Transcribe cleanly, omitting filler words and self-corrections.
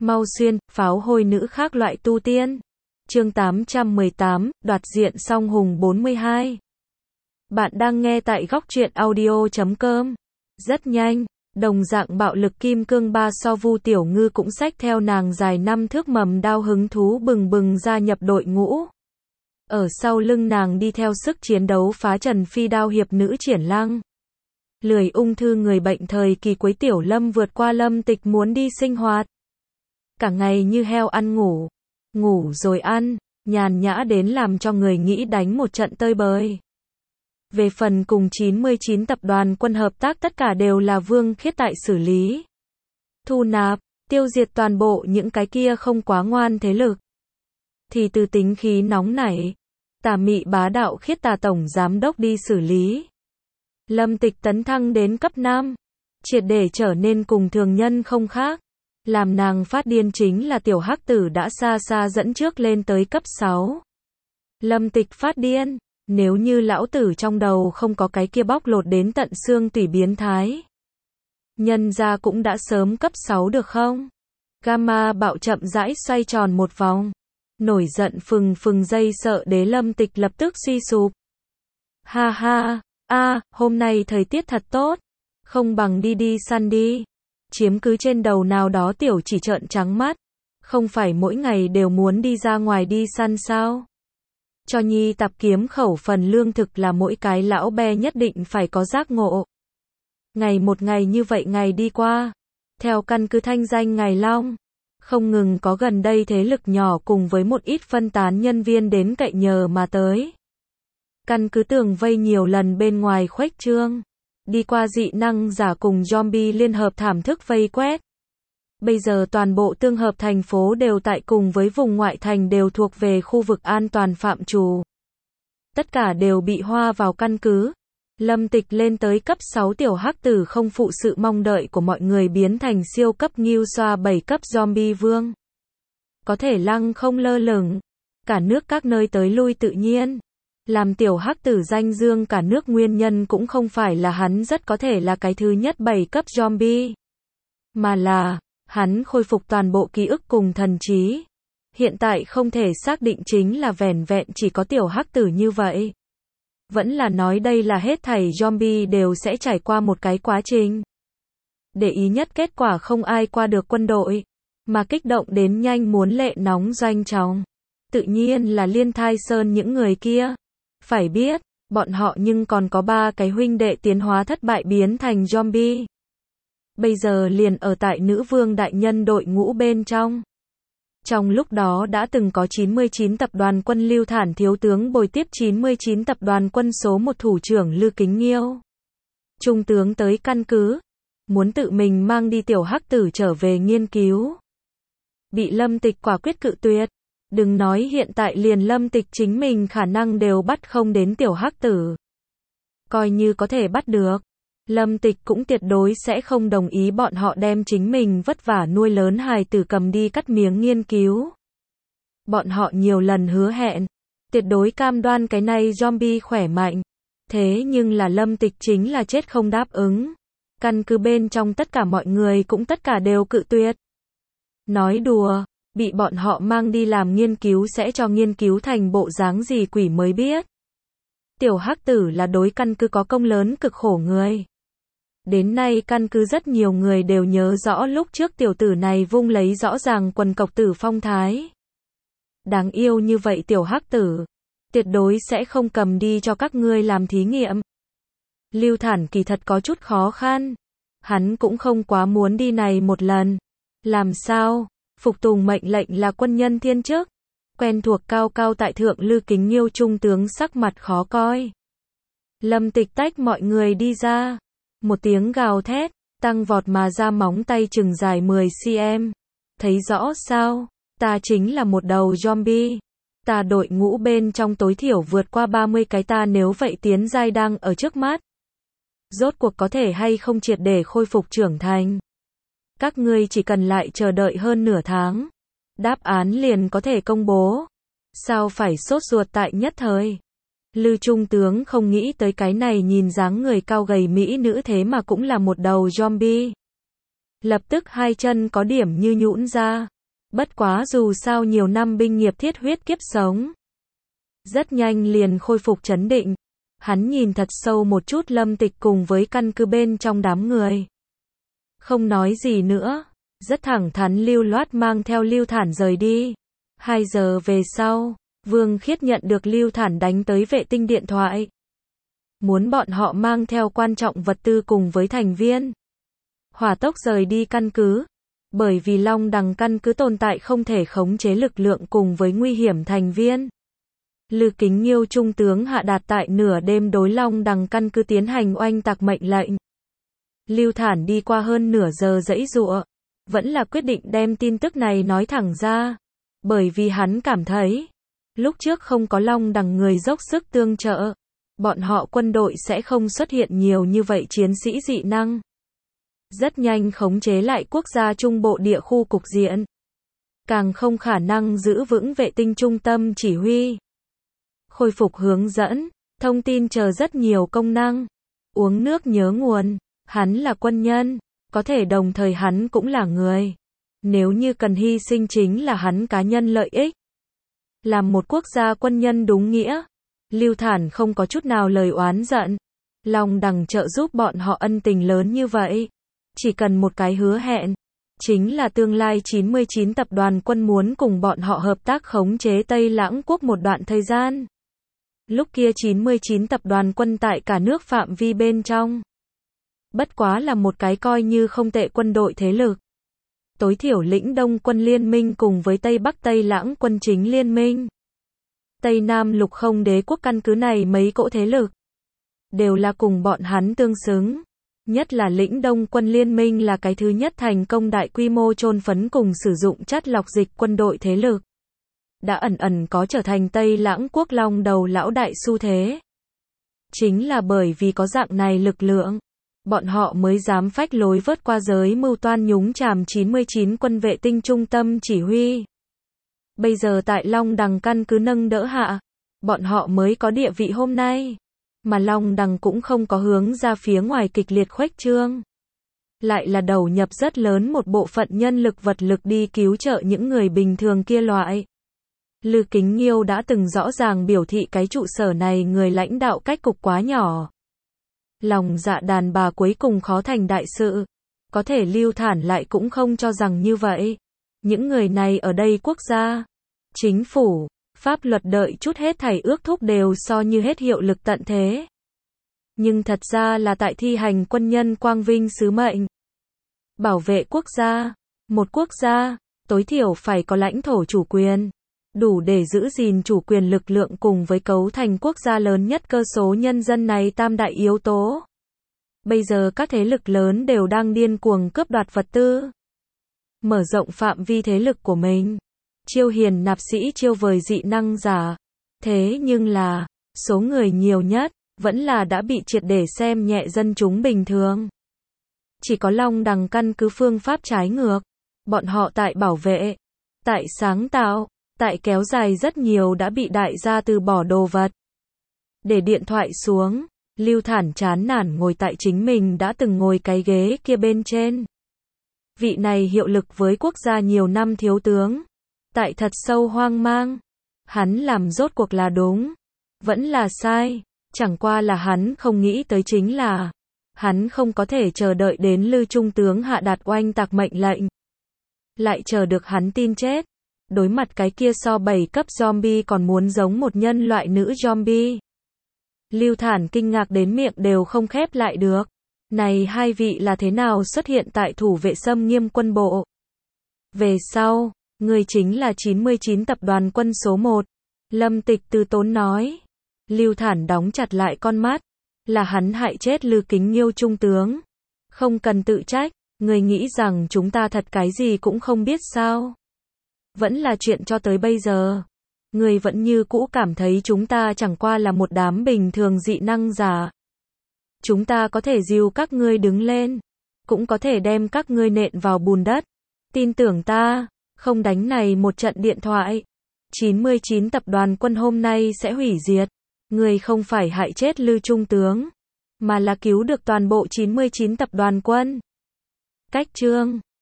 Mau xuyên, pháo hôi nữ khác loại tu tiên. Chương 818, đoạt diện song hùng 42. Bạn đang nghe tại góc truyện audio.com. Rất nhanh, đồng dạng bạo lực kim cương ba so Vu Tiểu Ngư cũng xách theo nàng dài 5 thước mầm đao hứng thú bừng bừng gia nhập đội ngũ. Ở sau lưng nàng đi theo sức chiến đấu phá trần phi đao hiệp nữ Triển Lăng. Lười ung thư người bệnh thời kỳ cuối Tiểu Lâm vượt qua Lâm Tịch muốn đi sinh hoạt. Cả ngày như heo ăn ngủ, ngủ rồi ăn, nhàn nhã đến làm cho người nghĩ đánh một trận tơi bời. Về phần cùng 99 tập đoàn quân hợp tác tất cả đều là Vương Khiết tại xử lý. Thu nạp, tiêu diệt toàn bộ những cái kia không quá ngoan thế lực. Thì từ tính khí nóng nảy, tà mị bá đạo Khiết Tà tổng giám đốc đi xử lý. Lâm Tịch tấn thăng đến cấp 5, triệt để trở nên cùng thường nhân không khác. Làm nàng phát điên chính là tiểu hắc tử đã xa xa dẫn trước lên tới cấp 6. Lâm Tịch phát điên, nếu như lão tử trong đầu không có cái kia bóc lột đến tận xương tủy biến thái. Nhân ra cũng đã sớm cấp 6 được không? Gamma bạo chậm rãi xoay tròn một vòng. Nổi giận phừng phừng dây sợ đế Lâm Tịch lập tức suy sụp. Ha ha, hôm nay thời tiết thật tốt. Không bằng đi săn đi. Chiếm cứ trên đầu nào đó tiểu chỉ trợn trắng mắt. Không phải mỗi ngày đều muốn đi ra ngoài đi săn sao? Cho nhi tập kiếm khẩu phần lương thực là mỗi cái lão be nhất định phải có giác ngộ. Ngày một ngày như vậy ngày đi qua. Theo căn cứ thanh danh Ngài Long. Không ngừng có gần đây thế lực nhỏ cùng với một ít phân tán nhân viên đến cậy nhờ mà tới. Căn cứ tường vây nhiều lần bên ngoài khuếch trương. Đi qua dị năng giả cùng zombie liên hợp thảm thức vây quét. Bây giờ toàn bộ tương hợp thành phố đều tại cùng với vùng ngoại thành đều thuộc về khu vực an toàn phạm trù. Tất cả đều bị hoa vào căn cứ. Lâm Tịch lên tới cấp 6 tiểu hắc tử không phụ sự mong đợi của mọi người biến thành siêu cấp Ngưu Xoa 7 cấp zombie vương. Có thể lăng không lơ lửng. Cả nước các nơi tới lui tự nhiên. Làm tiểu hắc tử danh dương cả nước nguyên nhân cũng không phải là hắn rất có thể là cái thứ nhất 7 cấp zombie. Mà là, hắn khôi phục toàn bộ ký ức cùng thần trí. Hiện tại không thể xác định chính là vẻn vẹn chỉ có tiểu hắc tử như vậy. Vẫn là nói đây là hết thảy zombie đều sẽ trải qua một cái quá trình. Để ý nhất kết quả không ai qua được quân đội. Mà kích động đến nhanh muốn lệ nóng doanh chóng. Tự nhiên là Liên Thai Sơn những người kia. Phải biết, bọn họ nhưng còn có 3 cái huynh đệ tiến hóa thất bại biến thành zombie. Bây giờ liền ở tại nữ vương đại nhân đội ngũ bên trong. Trong lúc đó đã từng có 99 tập đoàn quân Lưu Thản thiếu tướng bồi tiếp 99 tập đoàn quân số 1 thủ trưởng Lư Kính Nghiêu. Trung tướng tới căn cứ. Muốn tự mình mang đi tiểu hắc tử trở về nghiên cứu. Bị Lâm Tịch quả quyết cự tuyệt. Đừng nói hiện tại liền Lâm Tịch chính mình khả năng đều bắt không đến tiểu hắc tử. Coi như có thể bắt được. Lâm Tịch cũng tuyệt đối sẽ không đồng ý bọn họ đem chính mình vất vả nuôi lớn hài tử cầm đi cắt miếng nghiên cứu. Bọn họ nhiều lần hứa hẹn. Tuyệt đối cam đoan cái này zombie khỏe mạnh. Thế nhưng là Lâm Tịch chính là chết không đáp ứng. Căn cứ bên trong tất cả mọi người cũng tất cả đều cự tuyệt. Nói đùa. Bị bọn họ mang đi làm nghiên cứu sẽ cho nghiên cứu thành bộ dáng gì quỷ mới biết. Tiểu hắc tử là đối căn cứ có công lớn cực khổ người. Đến nay căn cứ rất nhiều người đều nhớ rõ lúc trước tiểu tử này vung lấy rõ ràng quần cộc tử phong thái. Đáng yêu như vậy tiểu hắc tử. Tuyệt đối sẽ không cầm đi cho các ngươi làm thí nghiệm. Lưu Thản kỳ thật có chút khó khăn. Hắn cũng không quá muốn đi này một lần. Làm sao? Phục tùng mệnh lệnh là quân nhân thiên chức. Quen thuộc cao cao tại thượng Lư Kính Nghiêu trung tướng sắc mặt khó coi. Lâm Tịch tách mọi người đi ra. Một tiếng gào thét, tăng vọt mà ra móng tay chừng dài 10 cm. Thấy rõ sao? Ta chính là một đầu zombie. Ta đội ngũ bên trong tối thiểu vượt qua 30 cái ta nếu vậy tiến giai đang ở trước mắt. Rốt cuộc có thể hay không triệt để khôi phục trưởng thành. Các ngươi chỉ cần lại chờ đợi hơn nửa tháng. Đáp án liền có thể công bố. Sao phải sốt ruột tại nhất thời? Lư trung tướng không nghĩ tới cái này nhìn dáng người cao gầy mỹ nữ thế mà cũng là một đầu zombie. Lập tức hai chân có điểm như nhũn ra. Bất quá dù sao nhiều năm binh nghiệp thiết huyết kiếp sống. Rất nhanh liền khôi phục trấn định. Hắn nhìn thật sâu một chút Lâm Tịch cùng với căn cứ bên trong đám người. Không nói gì nữa. Rất thẳng thắn lưu loát mang theo Lưu Thản rời đi. 2 giờ về sau, Vương Khiết nhận được Lưu Thản đánh tới vệ tinh điện thoại. Muốn bọn họ mang theo quan trọng vật tư cùng với thành viên. Hỏa tốc rời đi căn cứ. Bởi vì Long Đằng căn cứ tồn tại không thể khống chế lực lượng cùng với nguy hiểm thành viên. Lư Kính Nghiêu trung tướng hạ đạt tại nửa đêm đối Long Đằng căn cứ tiến hành oanh tạc mệnh lệnh. Lưu Thản đi qua hơn nửa giờ giãy giụa, vẫn là quyết định đem tin tức này nói thẳng ra. Bởi vì hắn cảm thấy, lúc trước không có Long Đằng người dốc sức tương trợ, bọn họ quân đội sẽ không xuất hiện nhiều như vậy chiến sĩ dị năng. Rất nhanh khống chế lại quốc gia trung bộ địa khu cục diện. Càng không khả năng giữ vững vệ tinh trung tâm chỉ huy. Khôi phục hướng dẫn, thông tin chờ rất nhiều công năng. Uống nước nhớ nguồn, hắn là quân nhân, có thể đồng thời hắn cũng là người. Nếu như cần hy sinh chính là hắn cá nhân lợi ích. Làm một quốc gia quân nhân đúng nghĩa. Lưu Thản không có chút nào lời oán giận. Long Đằng trợ giúp bọn họ ân tình lớn như vậy. Chỉ cần một cái hứa hẹn. Chính là tương lai 99 tập đoàn quân muốn cùng bọn họ hợp tác khống chế Tây Lãng quốc một đoạn thời gian. Lúc kia 99 tập đoàn quân tại cả nước phạm vi bên trong. Bất quá là một cái coi như không tệ quân đội thế lực. Tối thiểu lĩnh Đông quân liên minh cùng với Tây Bắc Tây Lãng quân chính liên minh. Tây Nam lục không đế quốc căn cứ này mấy cỗ thế lực. Đều là cùng bọn hắn tương xứng. Nhất là lĩnh Đông quân liên minh là cái thứ nhất thành công đại quy mô chôn phấn cùng sử dụng chất lọc dịch quân đội thế lực. Đã ẩn ẩn có trở thành Tây Lãng quốc long đầu lão đại xu thế. Chính là bởi vì có dạng này lực lượng, bọn họ mới dám phách lối vớt qua giới mưu toan nhúng chàm 99 quân vệ tinh trung tâm chỉ huy. Bây giờ tại Long Đằng căn cứ nâng đỡ hạ, bọn họ mới có địa vị hôm nay. Mà Long Đằng cũng không có hướng ra phía ngoài kịch liệt khuếch trương. Lại là đầu nhập rất lớn một bộ phận nhân lực vật lực đi cứu trợ những người bình thường kia loại. Lư Kính Nghiêu đã từng rõ ràng biểu thị cái trụ sở này người lãnh đạo cách cục quá nhỏ. Lòng dạ đàn bà cuối cùng khó thành đại sự. Có thể Lưu Thản lại cũng không cho rằng như vậy. Những người này ở đây quốc gia, chính phủ, pháp luật đợi chút hết thảy ước thúc đều so như hết hiệu lực tận thế. Nhưng thật ra là tại thi hành quân nhân quang vinh sứ mệnh. Bảo vệ quốc gia. Một quốc gia, tối thiểu phải có lãnh thổ chủ quyền. Đủ để giữ gìn chủ quyền lực lượng cùng với cấu thành quốc gia lớn nhất cơ số nhân dân này tam đại yếu tố. Bây giờ các thế lực lớn đều đang điên cuồng cướp đoạt vật tư. Mở rộng phạm vi thế lực của mình. Chiêu hiền nạp sĩ chiêu vời dị năng giả. Thế nhưng là, số người nhiều nhất, vẫn là đã bị triệt để xem nhẹ dân chúng bình thường. Chỉ có Long Đằng căn cứ phương pháp trái ngược. Bọn họ tại bảo vệ, tại sáng tạo, tại kéo dài rất nhiều đã bị đại gia từ bỏ đồ vật. Để điện thoại xuống, Lưu Thản chán nản ngồi tại chính mình đã từng ngồi cái ghế kia bên trên. Vị này hiệu lực với quốc gia nhiều năm thiếu tướng. Tại thật sâu hoang mang. Hắn làm rốt cuộc là đúng. Vẫn là sai. Chẳng qua là hắn không nghĩ tới chính là. Hắn không có thể chờ đợi đến Lư Trung tướng hạ đạt oanh tạc mệnh lệnh. Lại chờ được hắn tin chết. Đối mặt cái kia so 7 cấp zombie còn muốn giống một nhân loại nữ zombie. Lưu Thản kinh ngạc đến miệng đều không khép lại được. Này hai vị là thế nào xuất hiện tại thủ vệ xâm nghiêm quân bộ? Về sau, người chính là 99 tập đoàn quân số 1. Lâm Tịch từ tốn nói. Lưu Thản đóng chặt lại con mắt. Là hắn hại chết Lư Kính Nghiêu trung tướng. Không cần tự trách, người nghĩ rằng chúng ta thật cái gì cũng không biết sao? Vẫn là chuyện cho tới bây giờ. Người vẫn như cũ cảm thấy chúng ta chẳng qua là một đám bình thường dị năng giả. Chúng ta có thể dìu các ngươi đứng lên. Cũng có thể đem các ngươi nện vào bùn đất. Tin tưởng ta, không đánh này một trận điện thoại. 99 tập đoàn quân hôm nay sẽ hủy diệt. Người không phải hại chết Lư Trung tướng. Mà là cứu được toàn bộ 99 tập đoàn quân. Cách chương